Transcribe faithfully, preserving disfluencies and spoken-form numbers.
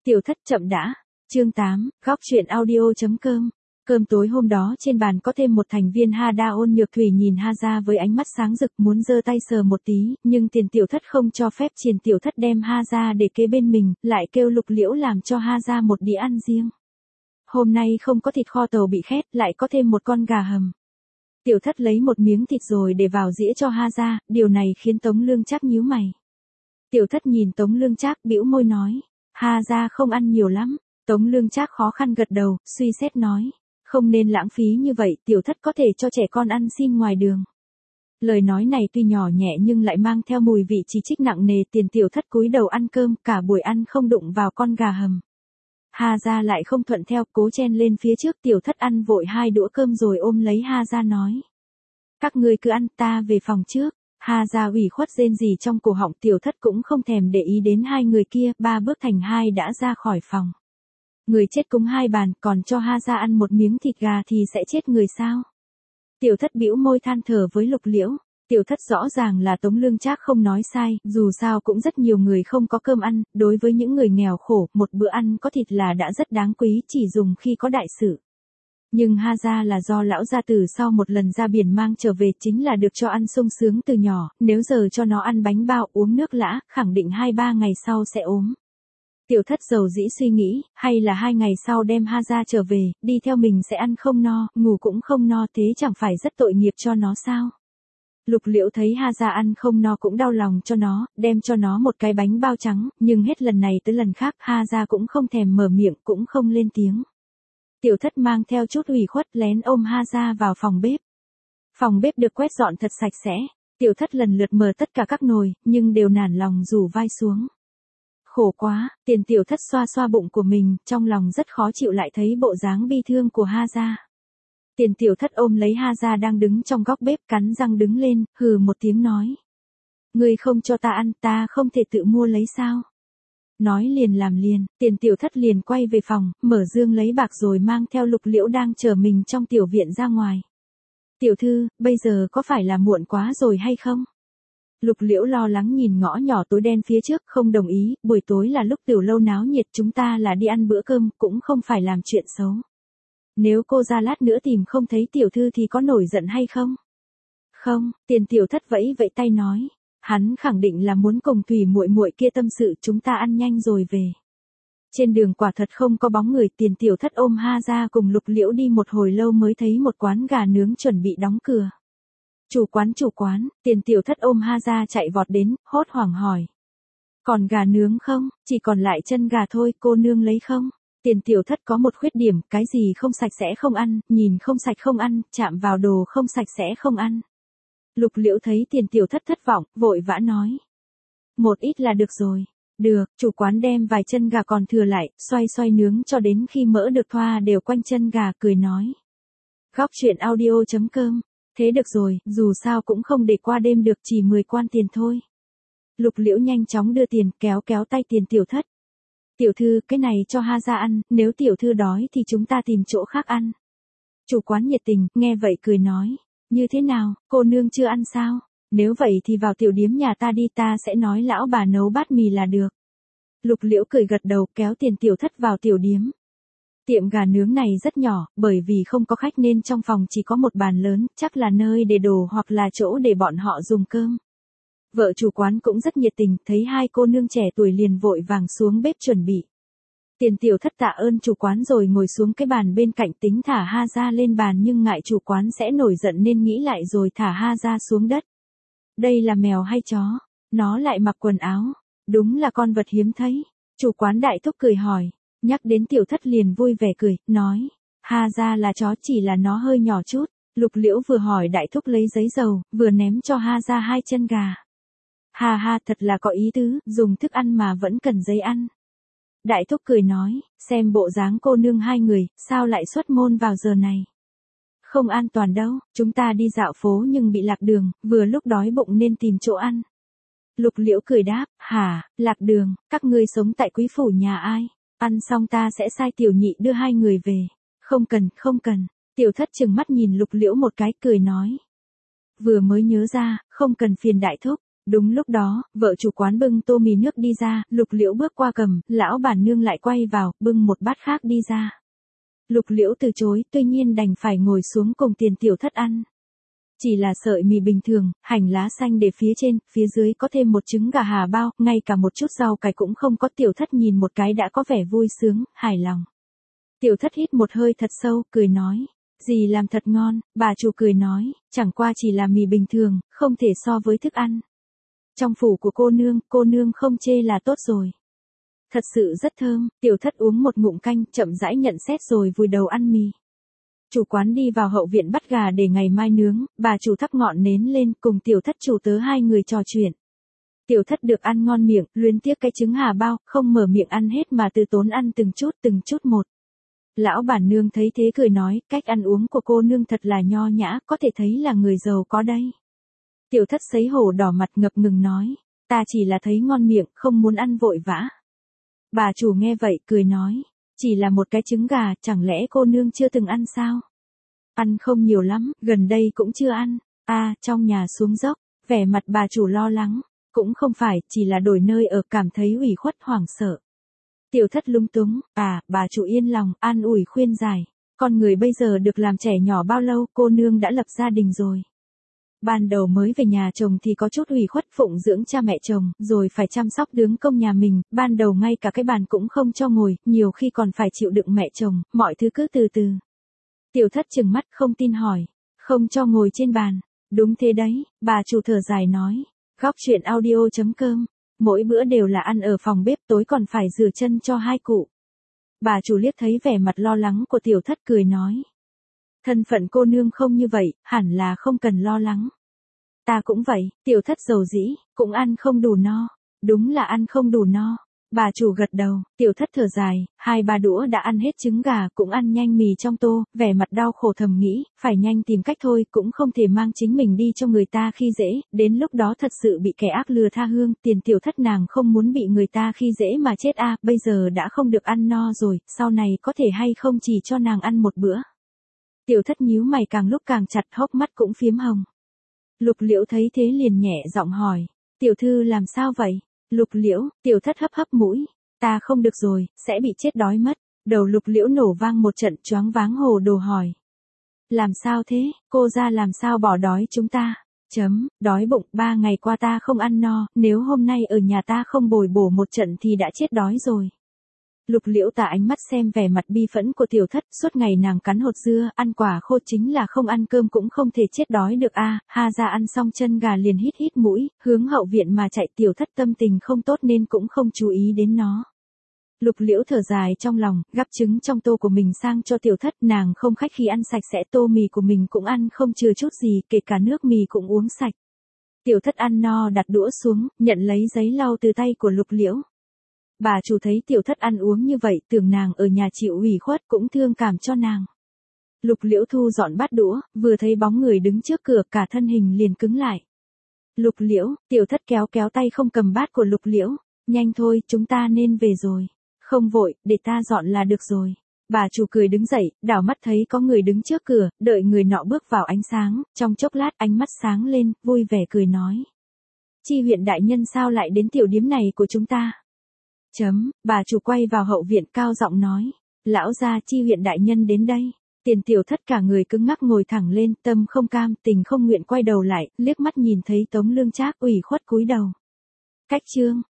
Tiểu thất chậm đã. Chương tám, góc truyện audio.com. Cơm tối hôm đó trên bàn có thêm một thành viên Hada. Ôn Nhược Thủy nhìn Haza với ánh mắt sáng rực, muốn giơ tay sờ một tí, nhưng tiền tiểu thất không cho phép. Tiền tiểu thất đem Haza để kế bên mình, lại kêu Lục Liễu làm cho Haza một đĩa ăn riêng. Hôm nay không có thịt kho tàu bị khét, lại có thêm một con gà hầm. Tiểu thất lấy một miếng thịt rồi để vào dĩa cho Haza, điều này khiến Tống Lương Trác nhíu mày. Tiểu thất nhìn Tống Lương Trác bĩu môi nói, Haza không ăn nhiều lắm. Tống Lương Trác khó khăn gật đầu, suy xét nói, không nên lãng phí như vậy, tiểu thất có thể cho trẻ con ăn xin ngoài đường. Lời nói này tuy nhỏ nhẹ nhưng lại mang theo mùi vị chỉ trích nặng nề. Tiền tiểu thất cúi đầu ăn cơm, cả buổi ăn không đụng vào con gà hầm. Haza lại không thuận theo, cố chen lên phía trước. Tiểu thất ăn vội hai đũa cơm rồi ôm lấy Haza nói, các ngươi cứ ăn, ta về phòng trước. Haza ủy khuất rên rỉ trong cổ họng. Tiểu thất cũng không thèm để ý đến hai người kia, ba bước thành hai đã ra khỏi phòng. Người chết cúng hai bàn, còn cho Haza ăn một miếng thịt gà thì sẽ chết người sao? Tiểu thất bĩu môi than thở với Lục Liễu. Tiểu thất rõ ràng là Tống Lương Trác không nói sai, dù sao cũng rất nhiều người không có cơm ăn, đối với những người nghèo khổ, một bữa ăn có thịt là đã rất đáng quý, chỉ dùng khi có đại sự. Nhưng Haza là do lão gia tử sau một lần ra biển mang trở về, chính là được cho ăn sung sướng từ nhỏ, nếu giờ cho nó ăn bánh bao uống nước lã, khẳng định hai ba ngày sau sẽ ốm. Tiểu thất dầu dĩ suy nghĩ, hay là hai ngày sau đem Haza trở về, đi theo mình sẽ ăn không no, ngủ cũng không no, thế chẳng phải rất tội nghiệp cho nó sao? Lục Liễu thấy Haza ăn không no cũng đau lòng cho nó, đem cho nó một cái bánh bao trắng, nhưng hết lần này tới lần khác Haza cũng không thèm mở miệng, cũng không lên tiếng. Tiểu thất mang theo chút ủy khuất lén ôm Haza vào phòng bếp. Phòng bếp được quét dọn thật sạch sẽ. Tiểu thất lần lượt mở tất cả các nồi, nhưng đều nản lòng rủ vai xuống. Khổ quá. Tiền tiểu thất xoa xoa bụng của mình, trong lòng rất khó chịu lại thấy bộ dáng bi thương của Haza. Tiền tiểu thất ôm lấy Haza đang đứng trong góc bếp, cắn răng đứng lên, hừ một tiếng nói, ngươi không cho ta ăn, ta không thể tự mua lấy sao? Nói liền làm liền. Tiền tiểu thất liền quay về phòng, mở dương lấy bạc rồi mang theo Lục Liễu đang chờ mình trong tiểu viện ra ngoài. Tiểu thư, bây giờ có phải là muộn quá rồi hay không? Lục Liễu lo lắng nhìn ngõ nhỏ tối đen phía trước, không đồng ý, buổi tối là lúc tiểu lâu náo nhiệt, chúng ta là đi ăn bữa cơm, cũng không phải làm chuyện xấu. Nếu cô ra lát nữa tìm không thấy tiểu thư thì có nổi giận hay không? Không. Tiền tiểu thất vẫy vẫy tay nói, hắn khẳng định là muốn cùng Thủy muội muội kia tâm sự, chúng ta ăn nhanh rồi về. Trên đường quả thật không có bóng người. Tiền tiểu thất ôm Haza cùng Lục Liễu đi một hồi lâu mới thấy một quán gà nướng chuẩn bị đóng cửa. Chủ quán chủ quán. Tiền tiểu thất ôm Haza chạy vọt đến, hốt hoảng hỏi, còn gà nướng không? Chỉ còn lại chân gà thôi, cô nương lấy không? Tiền tiểu thất có một khuyết điểm, cái gì không sạch sẽ không ăn, nhìn không sạch không ăn, chạm vào đồ không sạch sẽ không ăn. Lục Liễu thấy tiền tiểu thất thất vọng, vội vã nói, một ít là được rồi. Được. Chủ quán đem vài chân gà còn thừa lại, xoay xoay nướng cho đến khi mỡ được thoa đều quanh chân gà, cười nói, góc truyện audio.com. Thế được rồi, dù sao cũng không để qua đêm được, chỉ mười quan tiền thôi. Lục Liễu nhanh chóng đưa tiền, kéo kéo tay tiền tiểu thất. Tiểu thư, cái này cho Haza ăn, nếu tiểu thư đói thì chúng ta tìm chỗ khác ăn. Chủ quán nhiệt tình, nghe vậy cười nói, như thế nào, cô nương chưa ăn sao? Nếu vậy thì vào tiểu điếm nhà ta đi, ta sẽ nói lão bà nấu bát mì là được. Lục Liễu cười gật đầu, kéo tiền tiểu thất vào tiểu điếm. Tiệm gà nướng này rất nhỏ, bởi vì không có khách nên trong phòng chỉ có một bàn lớn, chắc là nơi để đồ hoặc là chỗ để bọn họ dùng cơm. Vợ chủ quán cũng rất nhiệt tình, thấy hai cô nương trẻ tuổi liền vội vàng xuống bếp chuẩn bị. Tiền tiểu thất tạ ơn chủ quán rồi ngồi xuống cái bàn bên cạnh, tính thả Haza lên bàn nhưng ngại chủ quán sẽ nổi giận nên nghĩ lại rồi thả Haza xuống đất. Đây là mèo hay chó? Nó lại mặc quần áo. Đúng là con vật hiếm thấy. Chủ quán đại thúc cười hỏi. Nhắc đến tiểu thất liền vui vẻ cười, nói, Haza là chó, chỉ là nó hơi nhỏ chút. Lục Liễu vừa hỏi đại thúc lấy giấy dầu, vừa ném cho Haza hai chân gà. Ha ha, thật là có ý tứ, dùng thức ăn mà vẫn cần giấy ăn. Đại thúc cười nói, xem bộ dáng cô nương hai người, sao lại xuất môn vào giờ này? Không an toàn đâu, chúng ta đi dạo phố nhưng bị lạc đường, vừa lúc đói bụng nên tìm chỗ ăn. Lục Liễu cười đáp, hả, lạc đường, các ngươi sống tại quý phủ nhà ai? Ăn xong ta sẽ sai tiểu nhị đưa hai người về. Không cần, không cần. Tiểu thất trừng mắt nhìn Lục Liễu một cái, cười nói, vừa mới nhớ ra, không cần phiền đại thúc. Đúng lúc đó, vợ chủ quán bưng tô mì nước đi ra, Lục Liễu bước qua cầm, lão bản nương lại quay vào, bưng một bát khác đi ra. Lục Liễu từ chối, tuy nhiên đành phải ngồi xuống cùng Tiền tiểu thất ăn. Chỉ là sợi mì bình thường, hành lá xanh để phía trên, phía dưới có thêm một trứng gà hà bao, ngay cả một chút rau cải cũng không có. Tiểu thất nhìn một cái đã có vẻ vui sướng, hài lòng. Tiểu thất hít một hơi thật sâu, cười nói. Dì làm thật ngon, bà chủ cười nói, chẳng qua chỉ là mì bình thường, không thể so với thức ăn. Trong phủ của cô nương, cô nương không chê là tốt rồi. Thật sự rất thơm, tiểu thất uống một ngụm canh, chậm rãi nhận xét rồi vùi đầu ăn mì. Chủ quán đi vào hậu viện bắt gà để ngày mai nướng, bà chủ thắp ngọn nến lên cùng tiểu thất chủ tớ hai người trò chuyện. Tiểu thất được ăn ngon miệng, luyến tiếc cái trứng hà bao, không mở miệng ăn hết mà từ tốn ăn từng chút từng chút một. Lão bản nương thấy thế cười nói, cách ăn uống của cô nương thật là nho nhã, có thể thấy là người giàu có đây. Tiểu thất sấy hổ đỏ mặt ngập ngừng nói, ta chỉ là thấy ngon miệng, không muốn ăn vội vã. Bà chủ nghe vậy, cười nói, chỉ là một cái trứng gà, chẳng lẽ cô nương chưa từng ăn sao? Ăn không nhiều lắm, gần đây cũng chưa ăn. À, trong nhà xuống dốc, vẻ mặt bà chủ lo lắng, cũng không phải, chỉ là đổi nơi ở, cảm thấy ủy khuất hoảng sợ. Tiểu thất lung túng, à, bà chủ yên lòng, an ủi khuyên giải. Con người bây giờ được làm trẻ nhỏ bao lâu, cô nương đã lập gia đình rồi. Ban đầu mới về nhà chồng thì có chút ủy khuất phụng dưỡng cha mẹ chồng, rồi phải chăm sóc đứa công nhà mình, ban đầu ngay cả cái bàn cũng không cho ngồi, nhiều khi còn phải chịu đựng mẹ chồng, mọi thứ cứ từ từ. Tiểu thất trừng mắt không tin hỏi, không cho ngồi trên bàn, đúng thế đấy, bà chủ thở dài nói, góc chuyện audio chấm com, mỗi bữa đều là ăn ở phòng bếp tối còn phải rửa chân cho hai cụ. Bà chủ liếc thấy vẻ mặt lo lắng của tiểu thất cười nói. Thân phận cô nương không như vậy, hẳn là không cần lo lắng. Ta cũng vậy, tiểu thất dầu dĩ, cũng ăn không đủ no. Đúng là ăn không đủ no. Bà chủ gật đầu, tiểu thất thở dài, hai ba đũa đã ăn hết trứng gà, cũng ăn nhanh mì trong tô, vẻ mặt đau khổ thầm nghĩ, phải nhanh tìm cách thôi, cũng không thể mang chính mình đi cho người ta khi dễ, đến lúc đó thật sự bị kẻ ác lừa tha hương, tiền tiểu thất nàng không muốn bị người ta khi dễ mà chết a, bây giờ đã không được ăn no rồi, sau này có thể hay không chỉ cho nàng ăn một bữa. Tiểu thất nhíu mày càng lúc càng chặt, hốc mắt cũng phiếm hồng. Lục Liễu thấy thế liền nhẹ giọng hỏi, tiểu thư làm sao vậy? Lục Liễu, tiểu thất hấp hấp mũi, ta không được rồi, sẽ bị chết đói mất. Đầu Lục Liễu nổ vang một trận, choáng váng hồ đồ hỏi. Làm sao thế, cô ra làm sao bỏ đói chúng ta? Chấm, đói bụng, ba ngày qua ta không ăn no, nếu hôm nay ở nhà ta không bồi bổ một trận thì đã chết đói rồi. Lục Liễu tà ánh mắt xem vẻ mặt bi phẫn của tiểu thất, suốt ngày nàng cắn hột dưa, ăn quả khô chính là không ăn cơm cũng không thể chết đói được a. À, ha ra ăn xong chân gà liền hít hít mũi, hướng hậu viện mà chạy. Tiểu thất tâm tình không tốt nên cũng không chú ý đến nó. Lục Liễu thở dài trong lòng, gắp trứng trong tô của mình sang cho tiểu thất, nàng không khách khí ăn sạch sẽ, tô mì của mình cũng ăn không chừa chút gì, kể cả nước mì cũng uống sạch. Tiểu thất ăn no đặt đũa xuống, nhận lấy giấy lau từ tay của Lục Liễu. Bà chủ thấy tiểu thất ăn uống như vậy, tưởng nàng ở nhà chịu ủy khuất, cũng thương cảm cho nàng. Lục Liễu thu dọn bát đũa, vừa thấy bóng người đứng trước cửa, cả thân hình liền cứng lại. Lục Liễu, tiểu thất kéo kéo tay không cầm bát của Lục Liễu, nhanh thôi, chúng ta nên về rồi. Không vội, để ta dọn là được rồi. Bà chủ cười đứng dậy, đảo mắt thấy có người đứng trước cửa, đợi người nọ bước vào ánh sáng, trong chốc lát ánh mắt sáng lên, vui vẻ cười nói. Chi huyện đại nhân sao lại đến tiểu điếm này của chúng ta? Chấm, bà chủ quay vào hậu viện cao giọng nói, lão gia Chi huyện đại nhân đến đây. Tiền tiểu thất cả người cứng ngắc ngồi thẳng lên, tâm không cam, tình không nguyện quay đầu lại, liếc mắt nhìn thấy Tống Lương Trác ủy khuất cúi đầu. Cách chương